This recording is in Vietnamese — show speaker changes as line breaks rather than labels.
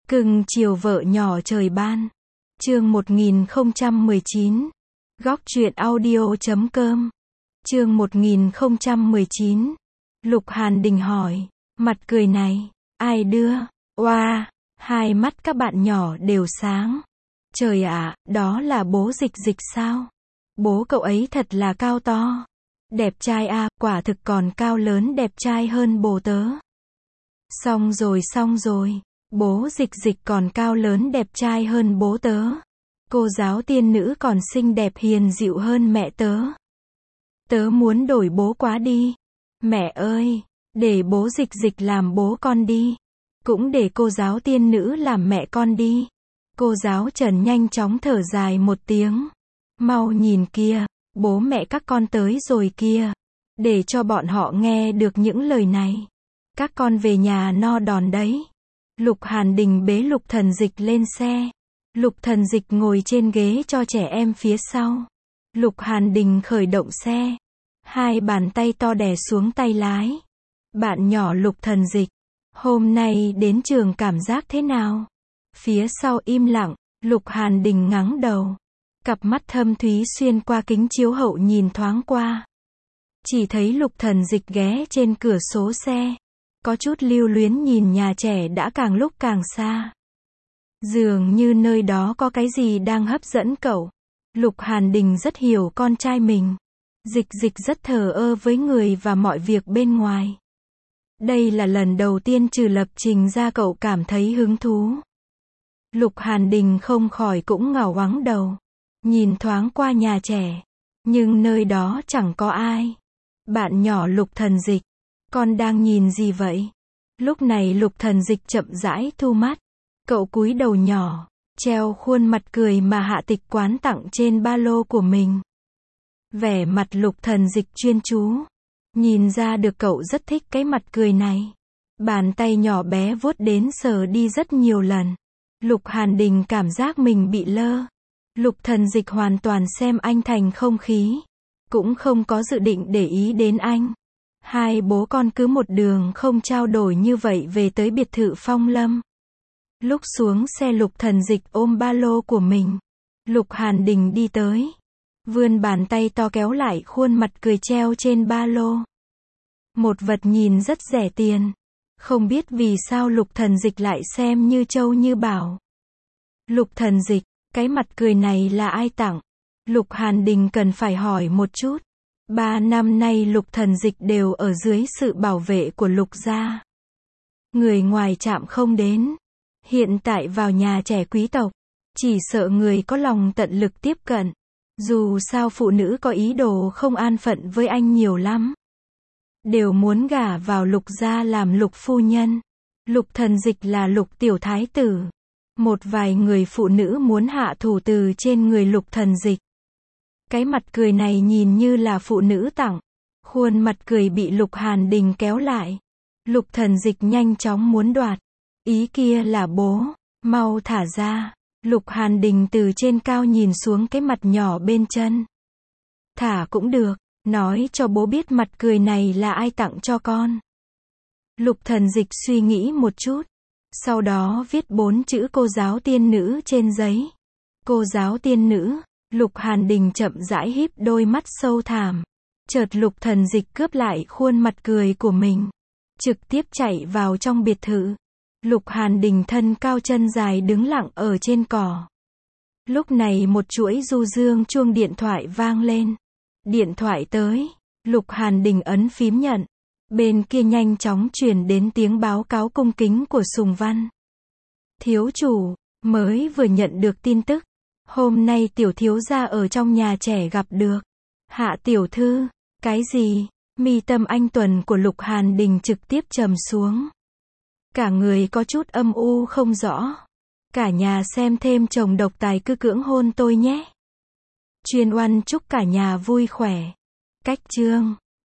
Cưng chiều vợ nhỏ trời ban. Chương 1019. Góc truyện audio.com. Chương 1019. Lục Hàn Đình hỏi, mặt cười này, ai đưa? Oa, hai mắt các bạn nhỏ đều sáng. Trời ạ, đó là bố Dịch Dịch sao? Bố cậu ấy thật là cao to. Đẹp trai à, quả thực còn cao lớn đẹp trai hơn bố tớ. Xong rồi, bố Dịch Dịch còn cao lớn đẹp trai hơn bố tớ. Cô giáo tiên nữ còn xinh đẹp hiền dịu hơn mẹ tớ. Tớ muốn đổi bố quá đi. Mẹ ơi, để bố Dịch Dịch làm bố con đi. Cũng để cô giáo tiên nữ làm mẹ con đi. Cô giáo Trần nhanh chóng thở dài một tiếng. Mau nhìn kia, bố mẹ các con tới rồi kia. Để cho bọn họ nghe được những lời này. Các con về nhà no đòn đấy. Lục Hàn Đình bế Lục Thần Dịch lên xe. Lục Thần Dịch ngồi trên ghế cho trẻ em phía sau. Lục Hàn Đình khởi động xe. Hai bàn tay to đè xuống tay lái. Bạn nhỏ Lục Thần Dịch, hôm nay đến trường cảm giác thế nào? Phía sau im lặng, Lục Hàn Đình ngẩng đầu. Cặp mắt thâm thúy xuyên qua kính chiếu hậu nhìn thoáng qua. Chỉ thấy Lục Thần Dịch ghé trên cửa sổ xe. Có chút lưu luyến nhìn nhà trẻ đã càng lúc càng xa. Dường như nơi đó có cái gì đang hấp dẫn cậu. Lục Hàn Đình rất hiểu con trai mình. Dịch Dịch rất thờ ơ với người và mọi việc bên ngoài. Đây là lần đầu tiên trừ lập trình ra cậu cảm thấy hứng thú. Lục Hàn Đình không khỏi cũng ngảo ngoáng đầu. Nhìn thoáng qua nhà trẻ. Nhưng nơi đó chẳng có ai. Bạn nhỏ Lục Thần Dịch, con đang nhìn gì vậy? Lúc này Lục Thần Dịch chậm rãi thu mắt. Cậu cúi đầu nhỏ, treo khuôn mặt cười mà Hạ Tịch Quán tặng trên ba lô của mình. Vẻ mặt Lục Thần Dịch chuyên chú. Nhìn ra được cậu rất thích cái mặt cười này. Bàn tay nhỏ bé vuốt đến sờ đi rất nhiều lần. Lục Hàn Đình cảm giác mình bị lơ. Lục Thần Dịch hoàn toàn xem anh thành không khí. Cũng không có dự định để ý đến anh. Hai bố con cứ một đường không trao đổi như vậy về tới biệt thự Phong Lâm. Lúc xuống xe Lục Thần Dịch ôm ba lô của mình. Lục Hàn Đình đi tới. Vươn bàn tay to kéo lại khuôn mặt cười treo trên ba lô. Một vật nhìn rất rẻ tiền. Không biết vì sao Lục Thần Dịch lại xem như trâu như bảo. Lục Thần Dịch, cái mặt cười này là ai tặng? Lục Hàn Đình cần phải hỏi một chút. 3 năm nay Lục Thần Dịch đều ở dưới sự bảo vệ của Lục gia. Người ngoài chạm không đến. Hiện tại vào nhà trẻ quý tộc, chỉ sợ người có lòng tận lực tiếp cận. Dù sao phụ nữ có ý đồ không an phận với anh nhiều lắm. Đều muốn gả vào Lục gia làm Lục phu nhân. Lục Thần Dịch là Lục tiểu thái tử. Một vài người phụ nữ muốn hạ thủ từ trên người Lục Thần Dịch. Cái mặt cười này nhìn như là phụ nữ tặng. Khuôn mặt cười bị Lục Hàn Đình kéo lại. Lục Thần Dịch nhanh chóng muốn đoạt. Ý kia là bố, mau thả ra. Lục Hàn Đình từ trên cao nhìn xuống cái mặt nhỏ bên chân. Thả cũng được, nói cho bố biết mặt cười này là ai tặng cho con. Lục Thần Dịch suy nghĩ một chút. Sau đó viết 4 chữ cô giáo tiên nữ trên giấy. Cô giáo tiên nữ. Lục Hàn Đình chậm rãi híp đôi mắt sâu thẳm. Chợt Lục Thần Dịch cướp lại khuôn mặt cười của mình. Trực tiếp chạy vào trong biệt thự. Lục Hàn Đình thân cao chân dài đứng lặng ở trên cỏ. Lúc này một chuỗi du dương chuông điện thoại vang lên. Điện thoại tới. Lục Hàn Đình ấn phím nhận. Bên kia nhanh chóng truyền đến tiếng báo cáo cung kính của Sùng Văn. Thiếu chủ, mới vừa nhận được tin tức. Hôm nay tiểu thiếu gia ở trong nhà trẻ gặp được. Hạ tiểu thư, cái gì? Mi tâm anh tuấn của Lục Hàn Đình trực tiếp trầm xuống. Cả người có chút âm u không rõ. Cả nhà xem thêm chồng độc tài cứ cưỡng hôn tôi nhé. Chuyên oan chúc cả nhà vui khỏe. Cách chương